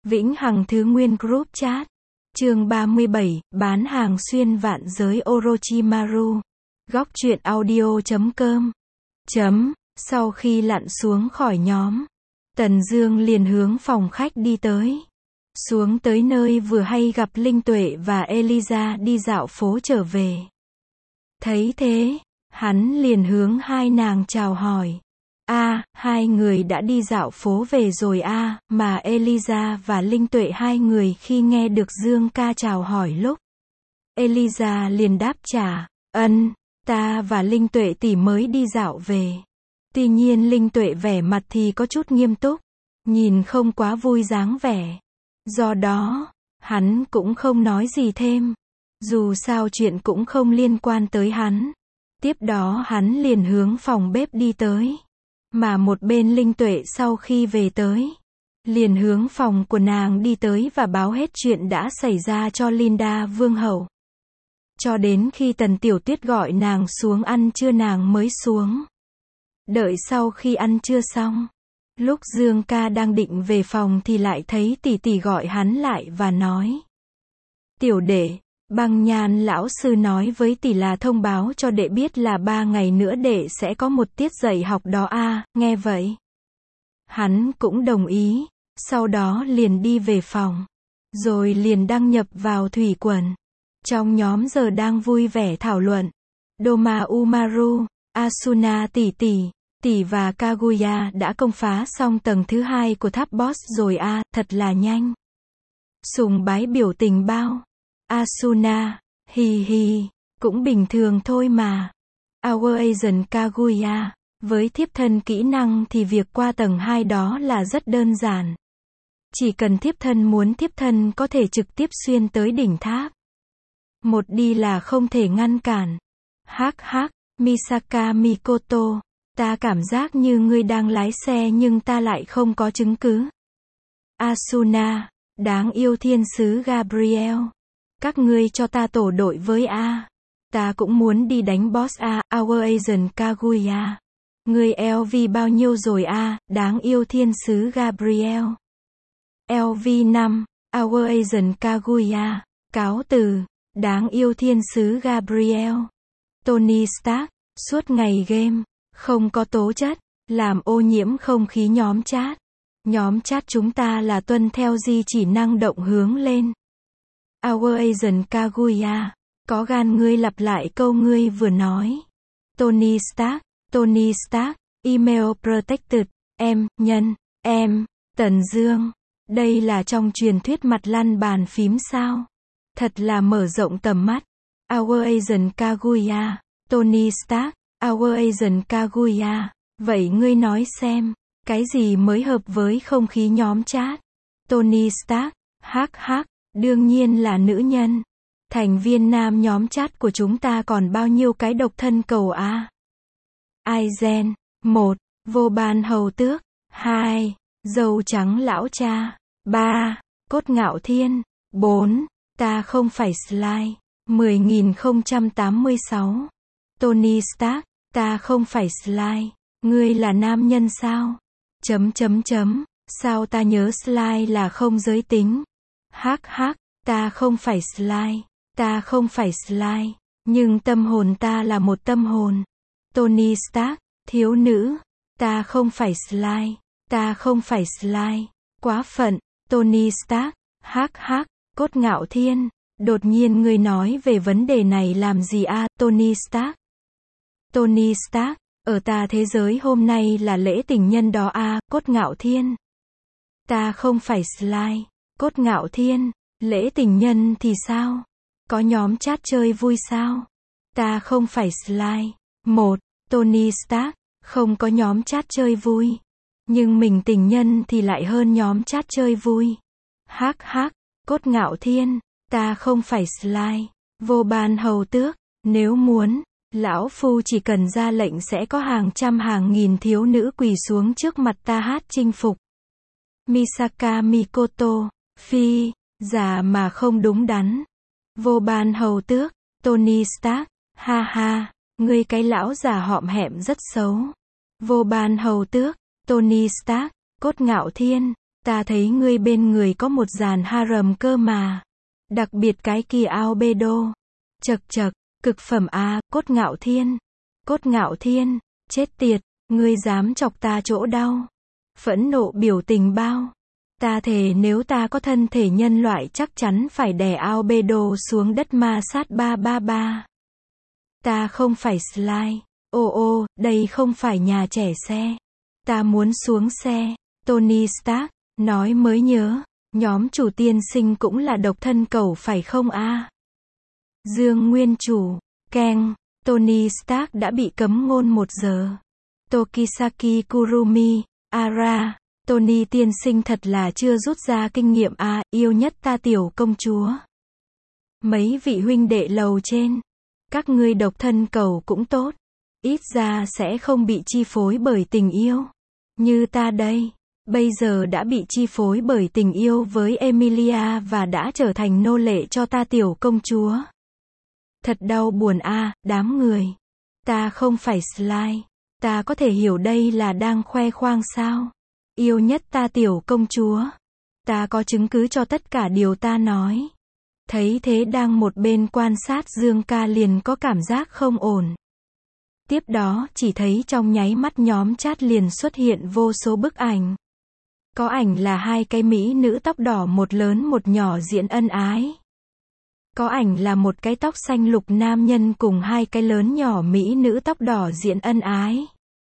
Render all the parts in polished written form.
Vĩnh Hằng Thứ Nguyên Group Chat. Chương 37, bán hàng xuyên vạn giới Orochimaru. Góc truyện audio.com. Sau khi lặn xuống khỏi nhóm, Tần Dương liền hướng phòng khách đi tới. Xuống tới nơi vừa hay gặp Linh Tuệ và Eliza đi dạo phố trở về. Thấy thế, hắn liền hướng hai nàng chào hỏi. Hai người đã đi dạo phố về rồi mà Eliza và Linh Tuệ hai người khi nghe được Dương ca chào hỏi lúc. Eliza liền đáp trả, ta và Linh Tuệ tỷ mới đi dạo về. Tuy nhiên Linh Tuệ vẻ mặt thì có chút nghiêm túc, nhìn không quá vui dáng vẻ. Do đó, hắn cũng không nói gì thêm. Dù sao chuyện cũng không liên quan tới hắn. Tiếp đó hắn liền hướng phòng bếp đi tới. Mà một bên Linh Tuệ sau khi về tới, liền hướng phòng của nàng đi tới và báo hết chuyện đã xảy ra cho Linda Vương hậu. Cho đến khi Tần Tiểu Tuyết gọi nàng xuống ăn trưa nàng mới xuống. Đợi sau khi ăn trưa xong, lúc Dương ca đang định về phòng thì lại thấy tỷ tỷ gọi hắn lại và nói: "Tiểu đệ, Băng Nhan lão sư nói với tỷ là thông báo cho đệ biết là 3 ngày nữa đệ sẽ có một tiết dạy học đó nghe vậy. Hắn cũng đồng ý, sau đó liền đi về phòng, rồi liền đăng nhập vào thủy quần. Trong nhóm giờ đang vui vẻ thảo luận. Doma Umaru, Asuna tỷ và Kaguya đã công phá xong tầng thứ 2 của tháp boss rồi thật là nhanh. Sùng bái biểu tình bao. Asuna, hi, cũng bình thường thôi mà. Our Agent Kaguya, với thiếp thân kỹ năng thì việc qua tầng 2 đó là rất đơn giản. Chỉ cần thiếp thân muốn thiếp thân có thể trực tiếp xuyên tới đỉnh tháp. Một đi là không thể ngăn cản. Misaka Mikoto, ta cảm giác như ngươi đang lái xe nhưng ta lại không có chứng cứ. Asuna, đáng yêu thiên sứ Gabriel. Các ngươi cho ta tổ đội với ta cũng muốn đi đánh boss Our Agent Kaguya. Ngươi LV bao nhiêu rồi đáng yêu thiên sứ Gabriel. LV 5, Our Agent Kaguya. Cáo từ, đáng yêu thiên sứ Gabriel. Tony Stark, suốt ngày game, không có tố chất, làm ô nhiễm không khí nhóm chat. Nhóm chat chúng ta là tuân theo di chỉ năng động hướng lên. Our Agent Kaguya, có gan ngươi lặp lại câu ngươi vừa nói. Tony Stark, email protected, Tần Dương. Đây là trong truyền thuyết mặt lăn bàn phím sao? Thật là mở rộng tầm mắt. Our Agent Kaguya, Tony Stark, Our Agent Kaguya. Vậy ngươi nói xem, cái gì mới hợp với không khí nhóm chat? Tony Stark, đương nhiên là nữ nhân. Thành viên nam nhóm chat của chúng ta còn bao nhiêu cái độc thân cầu Aizen, 1. Vô ban hầu tước, 2. Dâu trắng lão cha, 3. Cốt ngạo thiên, 4. Ta không phải Sly, 10.086. Tony Stark, ta không phải Sly, ngươi là nam nhân sao? Sao ta nhớ Sly là không giới tính? Ta không phải Sly, nhưng tâm hồn ta là một tâm hồn. Tony Stark, thiếu nữ, ta không phải Sly, quá phận. Tony Stark, cốt ngạo thiên, đột nhiên ngươi nói về vấn đề này làm gì Tony Stark, ở ta thế giới hôm nay là lễ tình nhân đó cốt ngạo thiên. Ta không phải Sly, cốt ngạo thiên. Lễ tình nhân thì sao? Có nhóm chat chơi vui sao? Ta không phải Sly. 1. Tony Stark, không có nhóm chat chơi vui. Nhưng mình tình nhân thì lại hơn nhóm chat chơi vui. Cốt ngạo thiên, ta không phải Sly. Vô ban hầu tước, nếu muốn, lão phu chỉ cần ra lệnh sẽ có hàng trăm hàng nghìn thiếu nữ quỳ xuống trước mặt ta hát chinh phục. Misaka Mikoto, phi. Già mà không đúng đắn. Vô ban hầu tước, Tony Stark, ngươi cái lão già hõm hẹm rất xấu. Vô ban hầu tước, Tony Stark, cốt ngạo thiên, Ta thấy ngươi bên người có một dàn harem cơ mà. Đặc biệt cái kia albedo. Chậc chậc, cực phẩm a, Cốt Ngạo Thiên. Cốt Ngạo Thiên, chết tiệt, ngươi dám chọc ta chỗ đau. Phẫn nộ biểu tình bao. Ta thề nếu ta có thân thể nhân loại chắc chắn phải đè albedo xuống đất ma sát 333. Ta không phải Sly. Ô, đây không phải nhà trẻ xe. Ta muốn xuống xe. Tony Stark, nói mới nhớ, nhóm chủ tiên sinh cũng là độc thân cầu phải không a? Dương Nguyên Chủ, keng, Tony Stark đã bị cấm ngôn 1 giờ. Tokisaki Kurumi, Ara, Tony tiên sinh thật là chưa rút ra kinh nghiệm a, yêu nhất ta tiểu công chúa. Mấy vị huynh đệ lầu trên, các ngươi độc thân cầu cũng tốt, ít ra sẽ không bị chi phối bởi tình yêu. Như ta đây, bây giờ đã bị chi phối bởi tình yêu với Emilia và đã trở thành nô lệ cho ta tiểu công chúa. Thật đau buồn a, đám người. Ta không phải Sly. Ta có thể hiểu đây là đang khoe khoang sao? Yêu nhất ta tiểu công chúa. Ta có chứng cứ cho tất cả điều ta nói. Thấy thế đang một bên quan sát Dương ca liền có cảm giác không ổn. Tiếp đó chỉ thấy trong nháy mắt nhóm chat liền xuất hiện vô số bức ảnh. Có ảnh là hai cái mỹ nữ tóc đỏ một lớn một nhỏ diễn ân ái. Có ảnh là một cái tóc xanh lục nam nhân cùng hai cái lớn nhỏ mỹ nữ tóc đỏ diễn ân ái.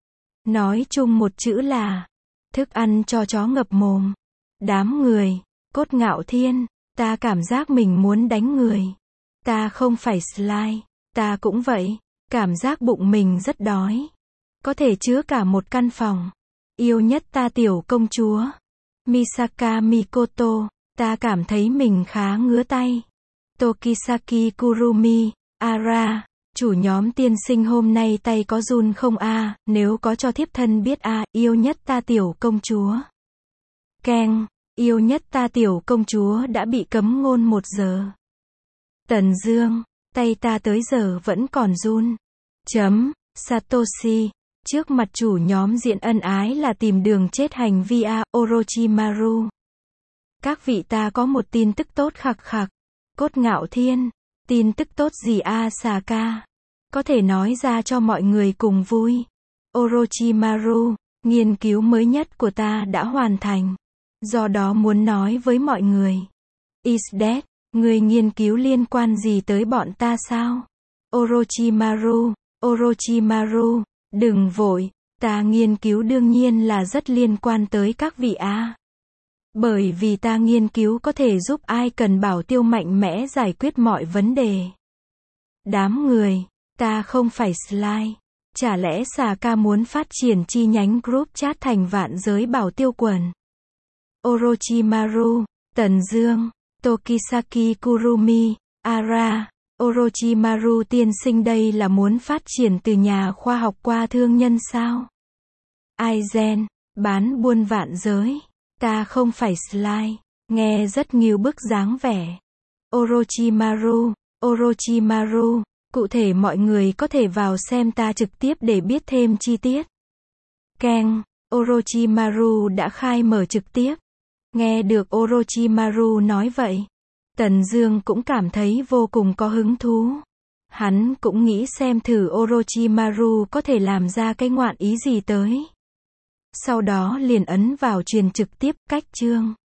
Nói chung một chữ là thức ăn cho chó ngập mồm. Đám người, Cốt Ngạo Thiên, ta cảm giác mình muốn đánh người. Ta không phải Sly, ta cũng vậy, cảm giác bụng mình rất đói. Có thể chứa cả một căn phòng. Yêu nhất ta tiểu công chúa. Misaka Mikoto, ta cảm thấy mình khá ngứa tay. Tokisaki Kurumi, Ara, chủ nhóm tiên sinh hôm nay tay có run không a, nếu có cho thiếp thân biết a, yêu nhất ta tiểu công chúa. Keng, yêu nhất ta tiểu công chúa đã bị cấm ngôn 1 giờ. Tần Dương, tay ta tới giờ vẫn còn run. Satoshi, trước mặt chủ nhóm diễn ân ái là tìm đường chết hành vi a, Orochimaru. Các vị ta có một tin tức tốt khặc khặc. Cốt Ngạo Thiên, tin tức tốt gì a Saka? Có thể nói ra cho mọi người cùng vui. Orochimaru, nghiên cứu mới nhất của ta đã hoàn thành. Do đó muốn nói với mọi người. Is that, người nghiên cứu liên quan gì tới bọn ta sao? Orochimaru, đừng vội, ta nghiên cứu đương nhiên là rất liên quan tới các vị a. Bởi vì ta nghiên cứu có thể giúp ai cần bảo tiêu mạnh mẽ giải quyết mọi vấn đề. Đám người, ta không phải Sly. Chả lẽ Saka muốn phát triển chi nhánh group chat thành vạn giới bảo tiêu quần? Orochimaru, Tần Dương, Tokisaki Kurumi, Ara, Orochimaru tiên sinh đây là muốn phát triển từ nhà khoa học qua thương nhân sao? Aizen, bán buôn vạn giới. Ta không phải Sly, nghe rất nghiêu bức dáng vẻ. Orochimaru, cụ thể mọi người có thể vào xem ta trực tiếp để biết thêm chi tiết. Keng, Orochimaru đã khai mở trực tiếp. Nghe được Orochimaru nói vậy, Tần Dương cũng cảm thấy vô cùng có hứng thú. Hắn cũng nghĩ xem thử Orochimaru có thể làm ra cái ngoạn ý gì tới. Sau đó liền ấn vào truyền trực tiếp, cách chương.